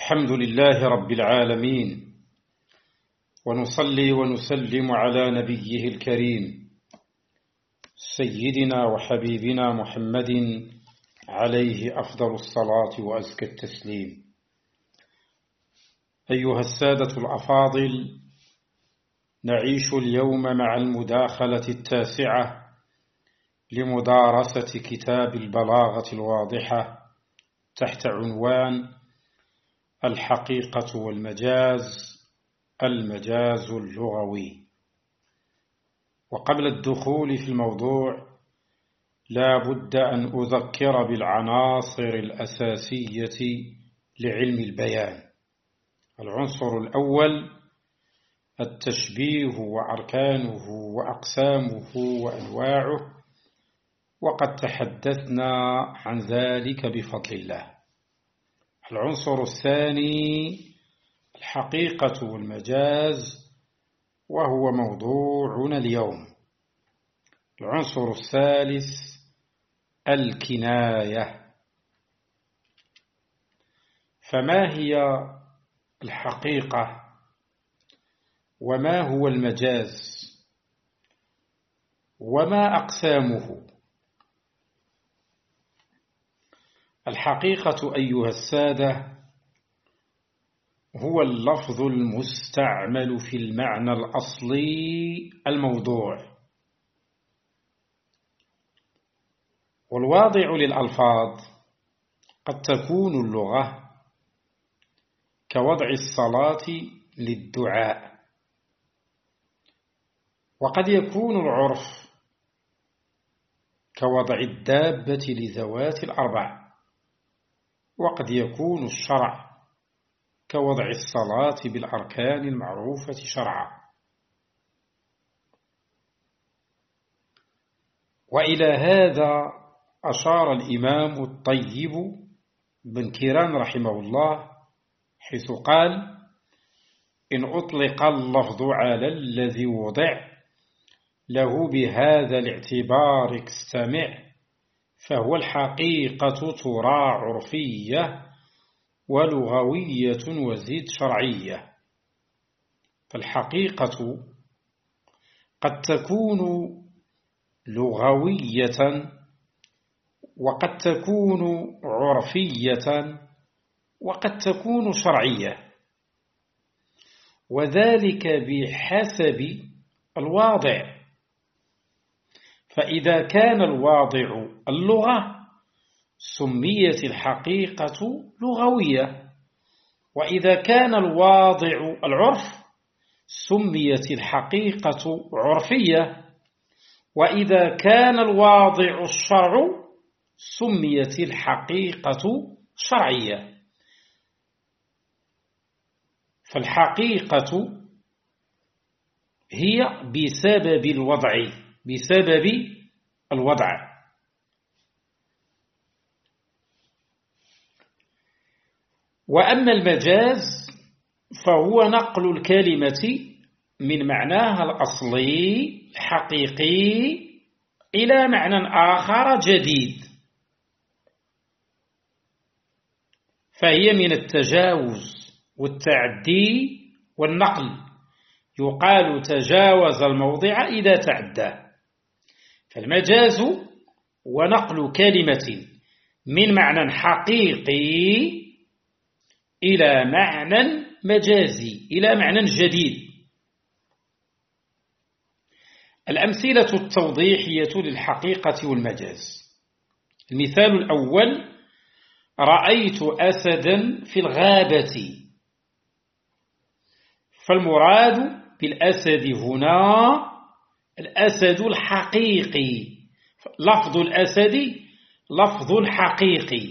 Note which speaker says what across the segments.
Speaker 1: الحمد لله رب العالمين، ونصلي ونسلم على نبيه الكريم سيدنا وحبيبنا محمد عليه أفضل الصلاة وأزكى التسليم. أيها السادة الأفاضل، نعيش اليوم مع المداخلة التاسعة لمدارسة كتاب البلاغة الواضحة تحت عنوان الحقيقة والمجاز، المجاز اللغوي. وقبل الدخول في الموضوع لا بد أن أذكر بالعناصر الأساسية لعلم البيان. العنصر الأول التشبيه وأركانه وأقسامه وأنواعه، وقد تحدثنا عن ذلك بفضل الله. العنصر الثاني الحقيقة والمجاز، وهو موضوعنا اليوم. العنصر الثالث الكناية. فما هي الحقيقة وما هو المجاز وما أقسامه؟ الحقيقة أيها السادة هو اللفظ المستعمل في المعنى الأصلي الموضوع، والواضع للألفاظ قد تكون اللغة كوضع الصلاة للدعاء، وقد يكون العرف كوضع الدابة لذوات الأربع، وقد يكون الشرع كوضع الصلاة بالأركان المعروفة شرعا. وإلى هذا أشار الإمام الطيب بن كيران رحمه الله حيث قال: إن أطلق اللفظ على الذي وضع له بهذا الاعتبار استمع، فهو الحقيقة ترى عرفية ولغوية وزيد شرعية. فالحقيقة قد تكون لغوية، وقد تكون عرفية، وقد تكون شرعية، وذلك بحسب الواضع. فإذا كان الواضع اللغة سميت الحقيقة لغوية، وإذا كان الواضع العرف سميت الحقيقة عرفية، وإذا كان الواضع الشرع سميت الحقيقة شرعية. فالحقيقة هي بسبب الوضع، بسبب الوضع. وأما المجاز فهو نقل الكلمة من معناها الأصلي الحقيقي إلى معنى آخر جديد، فهي من التجاوز والتعدي والنقل. يقال تجاوز الموضع إذا تعدى. فالمجاز هو نقل كلمة من معنى حقيقي إلى معنى مجازي، إلى معنى جديد. الأمثلة التوضيحية للحقيقة والمجاز: المثال الأول: رأيت أسدا في الغابة. فالمراد بالأسد هنا الأسد الحقيقي، لفظ الأسد لفظ حقيقي.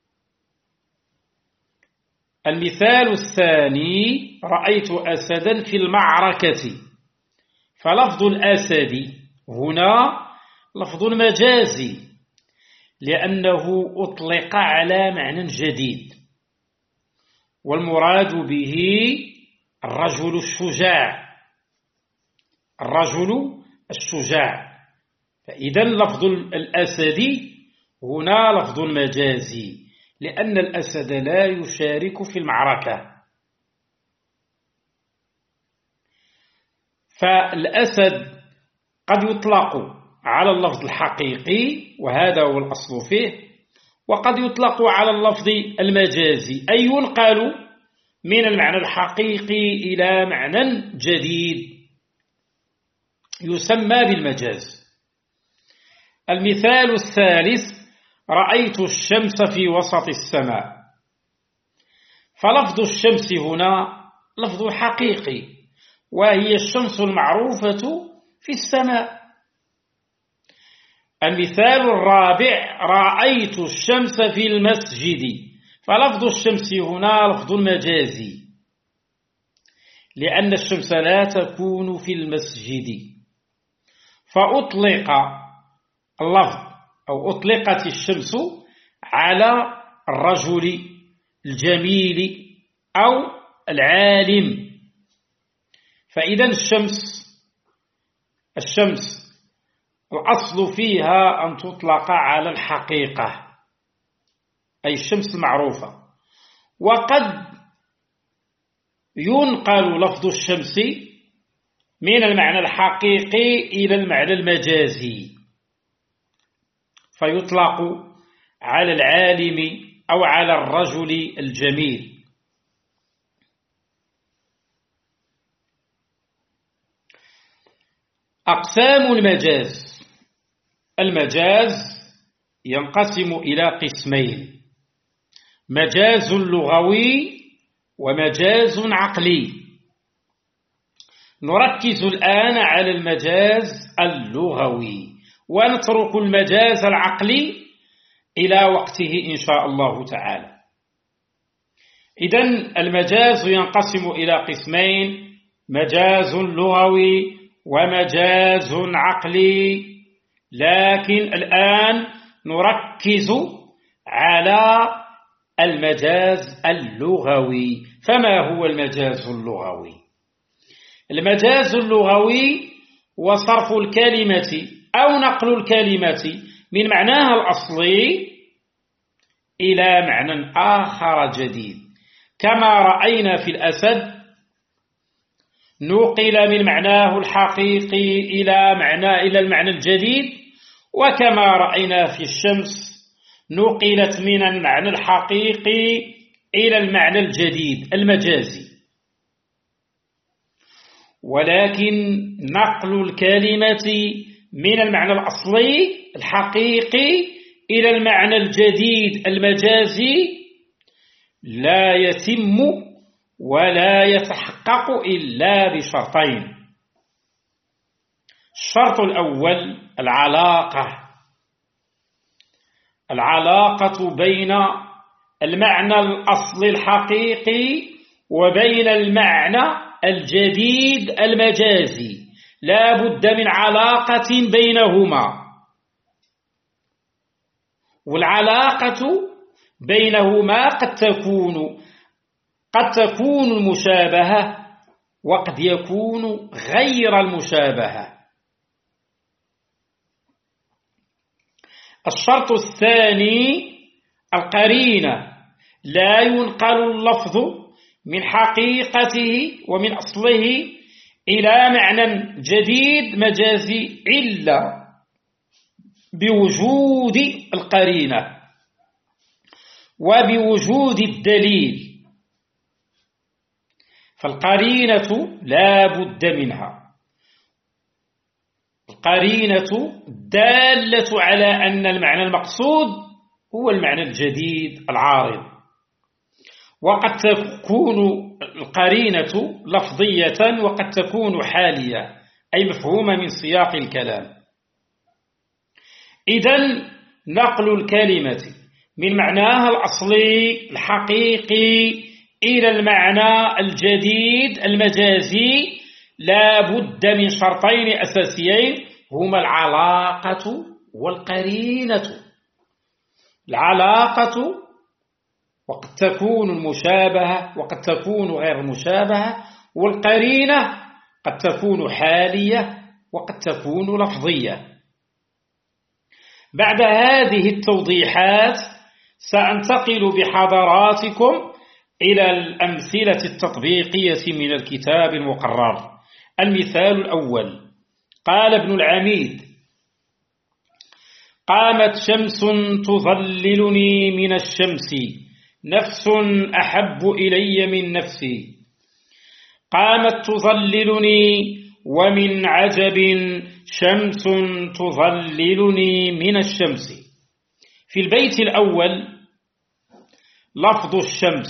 Speaker 1: المثال الثاني: رأيت أسدا في المعركة. فلفظ الأسد هنا لفظ مجازي، لأنه أطلق على معنى جديد، والمراد به الرجل الشجاع، الرجل الشجاع. فإذا لفظ الأسد هنا لفظ مجازي، لأن الأسد لا يشارك في المعركة. فالأسد قد يطلق على اللفظ الحقيقي وهذا هو الأصل فيه، وقد يطلق على اللفظ المجازي، أي ينقل من المعنى الحقيقي إلى معنى جديد يسمى بالمجاز. المثال الثالث: رأيت الشمس في وسط السماء. فلفظ الشمس هنا لفظ حقيقي، وهي الشمس المعروفة في السماء. المثال الرابع: رأيت الشمس في المسجد. فلفظ الشمس هنا لفظ مجازي، لأن الشمس لا تكون في المسجد، فأطلق اللفظ أو أطلقت الشمس على الرجل الجميل أو العالم. فإذا الشمس الأصل فيها أن تطلق على الحقيقة، أي الشمس المعروفة. وقد ينقل لفظ الشمس من المعنى الحقيقي إلى المعنى المجازي، فيطلق على العالم أو على الرجل الجميل. أقسام المجاز: المجاز ينقسم إلى قسمين: مجاز لغوي ومجاز عقلي. نركز الآن على المجاز اللغوي ونترك المجاز العقلي إلى وقته إن شاء الله تعالى. إذن المجاز ينقسم إلى قسمين: مجاز لغوي ومجاز عقلي. لكن الآن نركز على المجاز اللغوي. فما هو المجاز اللغوي؟ المجاز اللغوي هو صرف الكلمة أو نقل الكلمة من معناها الأصلي إلى معنى آخر جديد، كما رأينا في الأسد نقل من معناه الحقيقي إلى المعنى الجديد، وكما رأينا في الشمس نقلت من المعنى الحقيقي إلى المعنى الجديد المجازي. ولكن نقل الكلمة من المعنى الأصلي الحقيقي إلى المعنى الجديد المجازي لا يتم ولا يتحقق إلا بشرطين. الشرط الأول العلاقة بين المعنى الأصلي الحقيقي وبين المعنى الجديد المجازي، لا بد من علاقة بينهما. والعلاقة بينهما قد تكون المشابهة وقد يكون غير المشابهة. الشرط الثاني القرينة. لا ينقل اللفظ من حقيقته ومن أصله إلى معنى جديد مجازي إلا بوجود القرينة وبوجود الدليل. فالقرينة لا بد منها، القرينة دالة على أن المعنى المقصود هو المعنى الجديد العارض. وقد تكون القرينة لفظية وقد تكون حالية، أي مفهومة من سياق الكلام. إذن نقل الكلمة من معناها الأصلي الحقيقي إلى المعنى الجديد المجازي لا بد من شرطين أساسيين هما العلاقة والقرينة. العلاقة وقد تكون المشابهة وقد تكون غير مشابهة، والقرينة قد تكون حالية وقد تكون لفظية. بعد هذه التوضيحات سأنتقل بحضراتكم إلى الأمثلة التطبيقية من الكتاب المقرر. المثال الأول: قال ابن العميد: قامت شمس تظللني من الشمس، نفس أحب إلي من نفسي. قامت تظللني ومن عجب شمس تظللني من الشمس. في البيت الأول لفظ الشمس: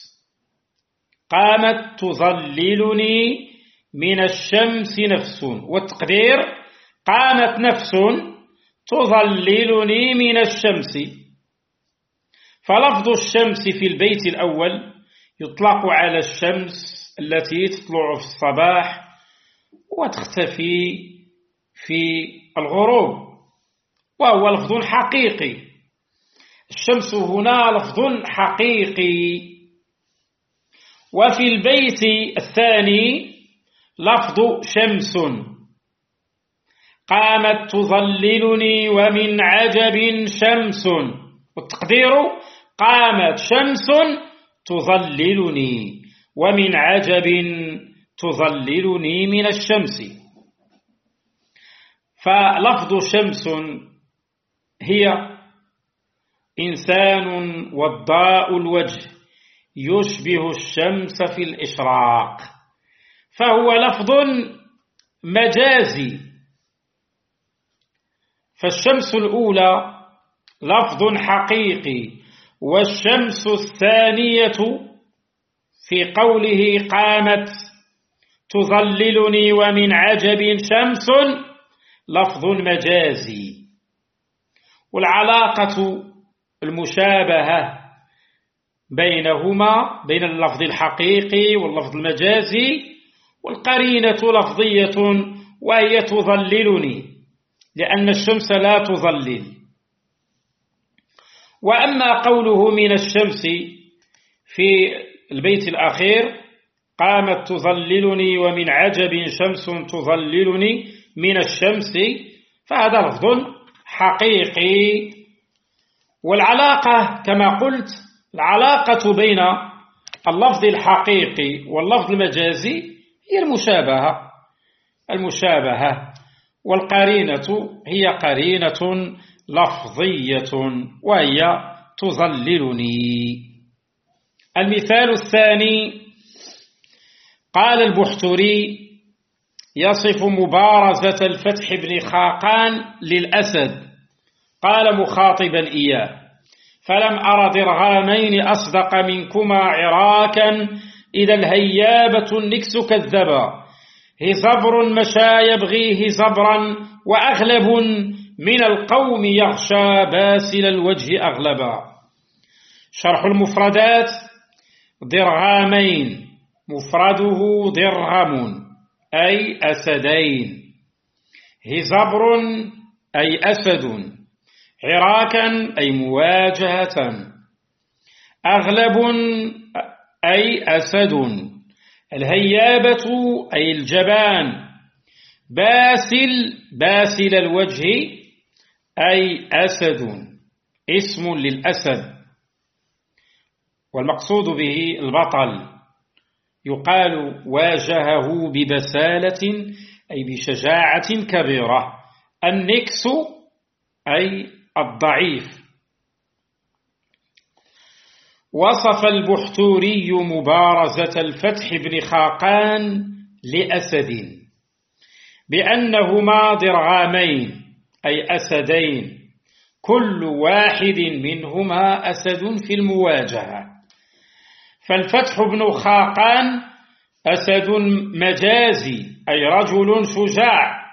Speaker 1: قامت تظللني من الشمس نفس، والتقدير: قامت نفس تظللني من الشمس. فلفظ الشمس في البيت الأول يطلق على الشمس التي تطلع في الصباح وتختفي في الغروب، وهو لفظ حقيقي. الشمس هنا لفظ حقيقي. وفي البيت الثاني لفظ شمس: قامت تظللني ومن عجب شمس، والتقدير: قامت شمس تظللني ومن عجب تظللني من الشمس. فلفظ شمس هي إنسان وضاء الوجه يشبه الشمس في الإشراق، فهو لفظ مجازي. فالشمس الأولى لفظ حقيقي، والشمس الثانية في قوله قامت تظللني ومن عجب شمس لفظ مجازي. والعلاقة المشابهة بينهما، بين اللفظ الحقيقي واللفظ المجازي، والقرينة لفظية وهي تظللني، لأن الشمس لا تظلل. وأما قوله من الشمس في البيت الأخير: قامت تظللني ومن عجب شمس تظللني من الشمس، فهذا لفظ حقيقي. والعلاقة كما قلت، العلاقة بين اللفظ الحقيقي واللفظ المجازي هي المشابهة، والقرينة هي قرينة لفظية وهي تظللني. المثال الثاني: قال البحتري يصف مبارزة الفتح بن خاقان للأسد، قال مخاطبا إياه: فلم أر درغامين أصدق منكما عراكا إذا الهيابة النكس كذبا، هزبر مشى يبغيه زبرا وأغلب من القوم يغشى باسل الوجه أغلبا. شرح المفردات: درغامين مفرده درغم أي أسدين، هزبر أي أسد، عراكا أي مواجهة، أغلب أي أسد، الهيابة أي الجبان، باسل الوجه أي أسد، اسم للأسد، والمقصود به البطل. يقال واجهه ببسالة أي بشجاعة كبيرة. النكس أي الضعيف. وصف البحتوري مبارزة الفتح بن خاقان لأسد بأنهما درغامين أي أسدين، كل واحد منهما أسد في المواجهة. فالفتح بن خاقان أسد مجازي أي رجل شجاع،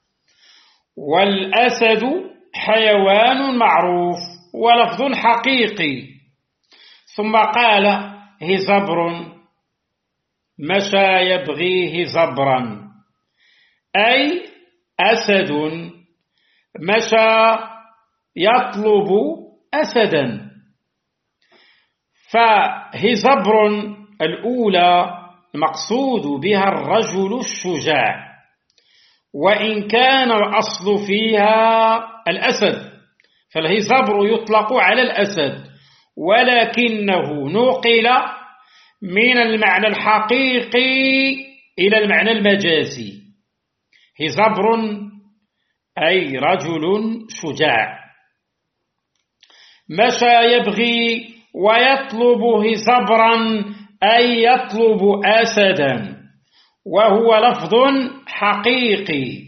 Speaker 1: والأسد حيوان معروف ولفظ حقيقي. ثم قال: هزبر مشى يبغيه زبرا، أي أسد مشى يطلب أسدا. فهزبر الأولى المقصود بها الرجل الشجاع، وإن كان الأصل فيها الأسد، فالهزبر يطلق على الأسد ولكنه نقل من المعنى الحقيقي إلى المعنى المجازي. هزبر أي رجل شجاع. مشى يبغي ويطلب هزبرا أي يطلب أسدا، وهو لفظ حقيقي.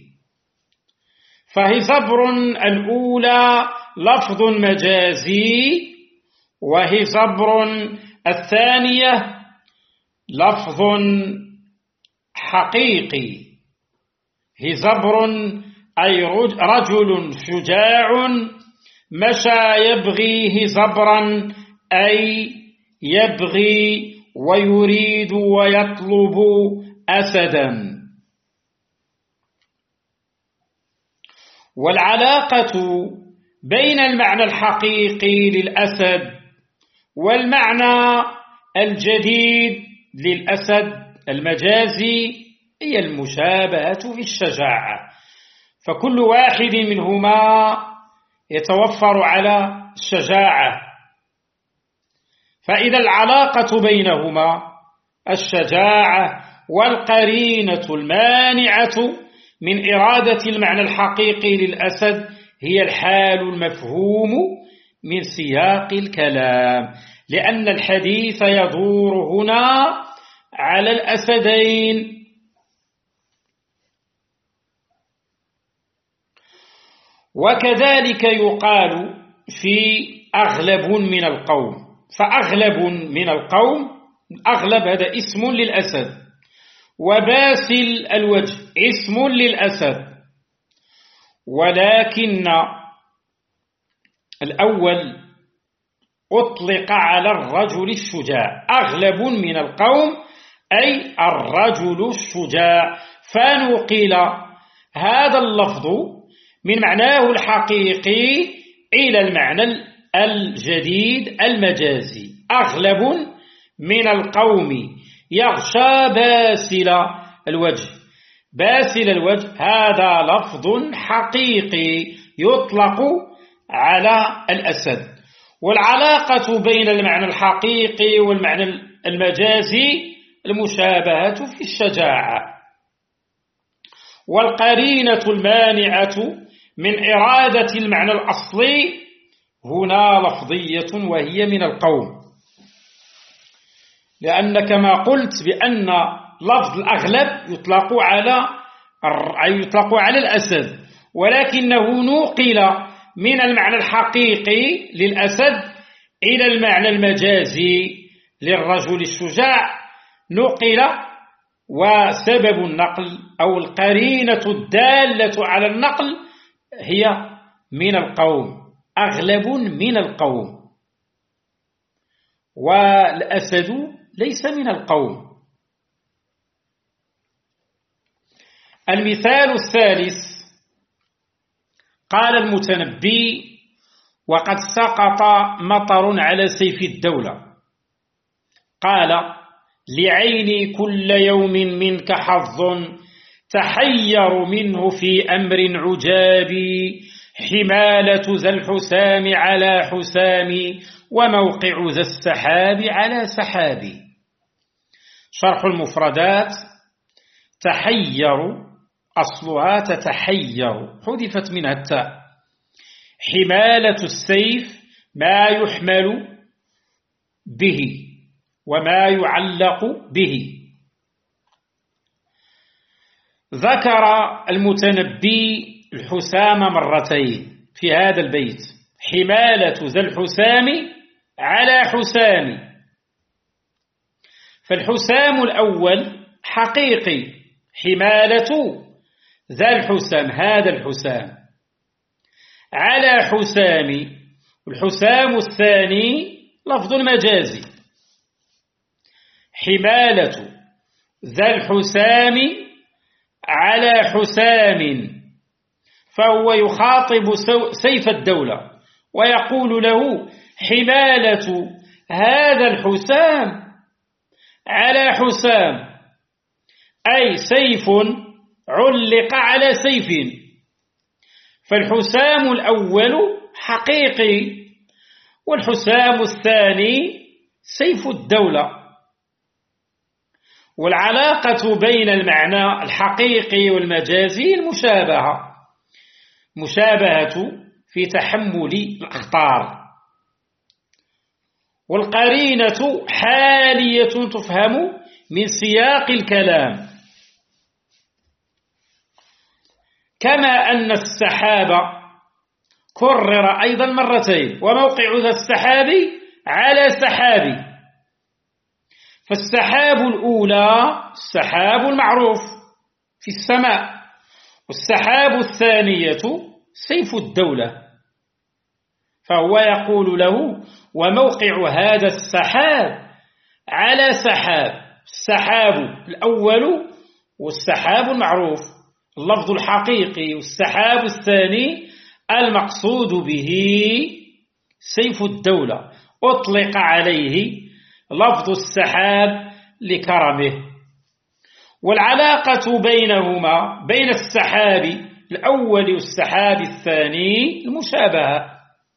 Speaker 1: فهزبر الأولى لفظ مجازي، وهزبر الثانية لفظ حقيقي. هزبر أي رجل شجاع، مشى يبغي هزبرا أي يبغي ويريد ويطلب أسدا. والعلاقة بين المعنى الحقيقي للأسد والمعنى الجديد للأسد المجازي هي المشابهة في الشجاعة، فكل واحد منهما يتوفر على الشجاعة. فإذا العلاقة بينهما الشجاعة والقرينة المانعة من إرادة المعنى الحقيقي للأسد هي الحال المفهوم من سياق الكلام، لأن الحديث يدور هنا على الأسدين. وكذلك يقال في أغلب من القوم، فأغلب من القوم، أغلب هذا اسم للأسد، وباسل الوجه اسم للأسد، ولكن الأول أطلق على الرجل الشجاع. أغلب من القوم أي الرجل الشجاع، فنقل هذا اللفظ من معناه الحقيقي إلى المعنى الجديد المجازي. أغلب من القوم يغشى باسل الوجه. باسل الوجه هذا لفظ حقيقي يطلق على الأسد. والعلاقة بين المعنى الحقيقي والمعنى المجازي المشابهة في الشجاعة. والقرينة المانعة من إرادة المعنى الأصلي هنا لفظية وهي من القوم، لأن كما قلت بأن لفظ الأغلب يطلق على الأسد، ولكنه نقل من المعنى الحقيقي للأسد إلى المعنى المجازي للرجل الشجاع. نقل، وسبب النقل أو القرينة الدالة على النقل هي من القوم، أغلب من القوم، والأسد ليس من القوم. المثال الثالث قال المتنبي: وقد سقط مطر على سيف الدولة. قال: لعيني كل يوم منك حظ، تحير منه في أمر عجابي، حمالة ذا الحسام على حسامي، وموقع ذا السحاب على سحابي. شرح المفردات: تحير أصلها تتحير، حذفت منها التاء. حمالة السيف ما يحمل به وما يعلق به. ذكر المتنبي الحسام مرتين في هذا البيت: حمالة ذا الحسام على حسام. فالحسام الأول حقيقي، حمالة ذا الحسام هذا الحسام على حسام. الحسام الثاني لفظ مجازي، حمالة ذا الحسام على حسام، فهو يخاطب سيف الدولة ويقول له: حمالة هذا الحسام على حسام، أي سيف علق على سيف. فالحسام الأول حقيقي، والحسام الثاني سيف الدولة. والعلاقة بين المعنى الحقيقي والمجازي المشابهة، مشابهة في تحمل الأخطار. والقرينة حالية تفهم من سياق الكلام، كما أن السحاب كرر أيضا مرتين، وموقع ذا السحاب على سحاب. فالسحاب الأولى السحاب المعروف في السماء، والسحاب الثانية سيف الدولة. فهو يقول له: وموقع هذا السحاب على سحاب. السحاب الأول والسحاب المعروف اللفظ الحقيقي، والسحاب الثاني المقصود به سيف الدولة، أطلق عليه لفظ السحاب لكرمه. والعلاقة بينهما بين السحاب الأول والسحاب الثاني المشابهة،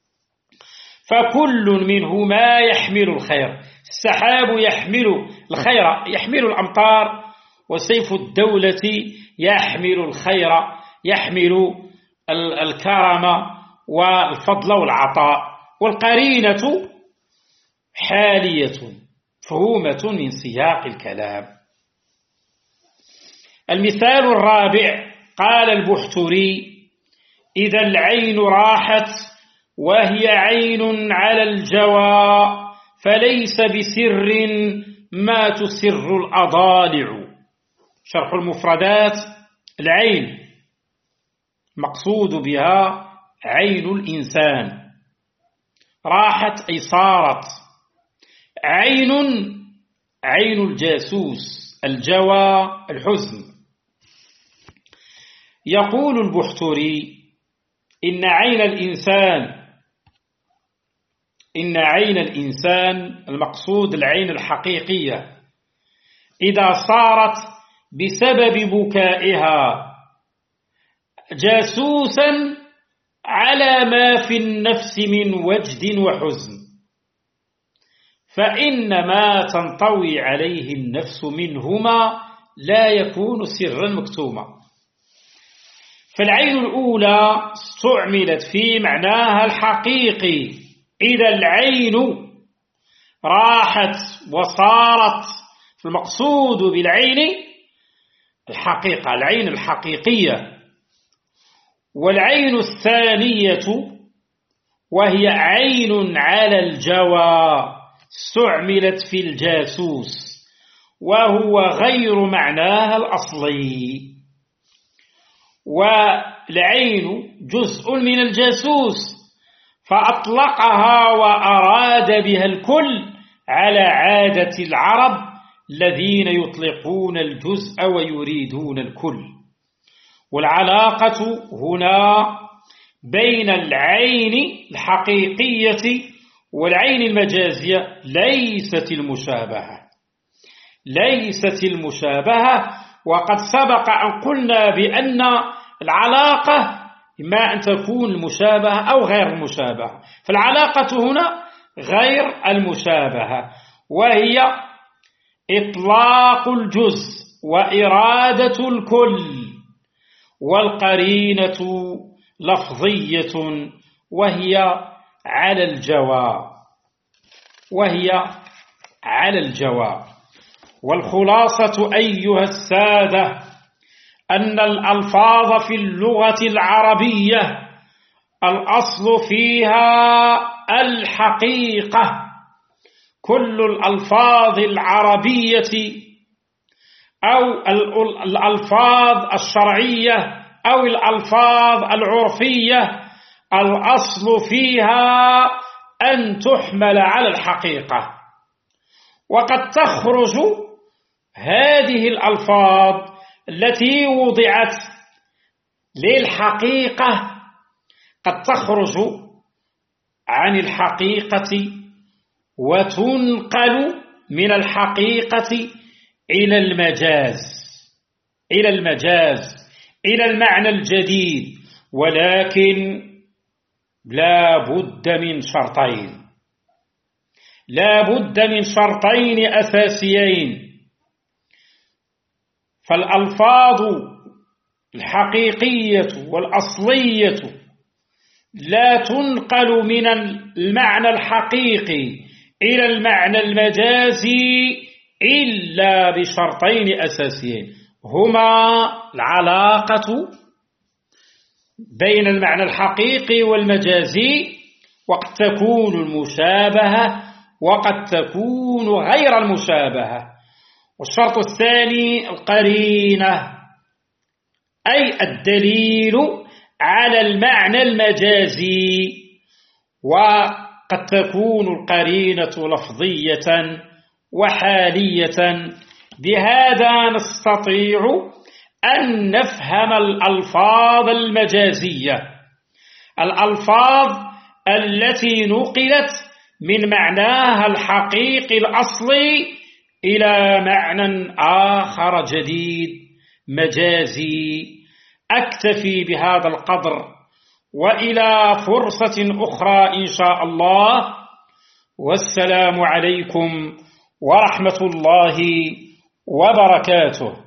Speaker 1: فكل منهما يحمل الخير. السحاب يحمل الخير، يحمل الأمطار، وسيف الدولة يحمل الخير، يحمل الكرم والفضل والعطاء. والقرينة حالية مفهومة من سياق الكلام. المثال الرابع قال البحتري: إذا العين راحت وهي عين على الجوى فليس بسر ما تسر الأضالع. شرح المفردات: العين مقصود بها عين الإنسان، راحت أي صارت. عين الجاسوس، الجوى الحزن. يقول البحتري: إن عين الإنسان المقصود العين الحقيقية إذا صارت بسبب بكائها جاسوسا على ما في النفس من وجد وحزن، فإن ما تنطوي عليه النفس منهما لا يكون سرا مكتوما. فالعين الأولى استعملت في معناها الحقيقي: إذا العين راحت وصارت. المقصود بالعين الحقيقة، العين الحقيقية. والعين الثانية وهي عين على الجوى استعملت في الجاسوس، وهو غير معناها الأصلي. والعين جزء من الجاسوس، فأطلقها وأراد بها الكل على عادة العرب الذين يطلقون الجزء ويريدون الكل. والعلاقة هنا بين العين الحقيقية والعين المجازية ليست المشابهة. وقد سبق أن قلنا بأن العلاقة إما أن تكون المشابهة أو غير المشابهة. فالعلاقة هنا غير المشابهة، وهي إطلاق الجزء وإرادة الكل. والقرينة لفظية وهي على الجواب. والخلاصة أيها السادة أن الألفاظ في اللغة العربية الأصل فيها الحقيقة. كل الألفاظ العربية أو الألفاظ الشرعية أو الألفاظ العرفية الأصل فيها أن تحمل على الحقيقة. وقد تخرج هذه الألفاظ التي وضعت للحقيقة قد تخرج عن الحقيقة وتنقل من الحقيقة إلى المجاز، إلى المعنى الجديد. ولكن لا بد من شرطين: لا بد من شرطين أساسيين. فالألفاظ الحقيقية والأصلية لا تنقل من المعنى الحقيقي إلى المعنى المجازي إلا بشرطين أساسيين، هما العلاقة بين المعنى الحقيقي والمجازي، وقد تكون المشابهة وقد تكون غير المشابهة. والشرط الثاني القرينة، أي الدليل على المعنى المجازي، وقد تكون القرينة لفظية وحالية. بهذا نستطيع أن نفهم الألفاظ المجازية، الألفاظ التي نقلت من معناها الحقيقي الأصلي إلى معنى آخر جديد مجازي. أكتفي بهذا القدر، وإلى فرصة أخرى إن شاء الله، والسلام عليكم ورحمة الله وبركاته.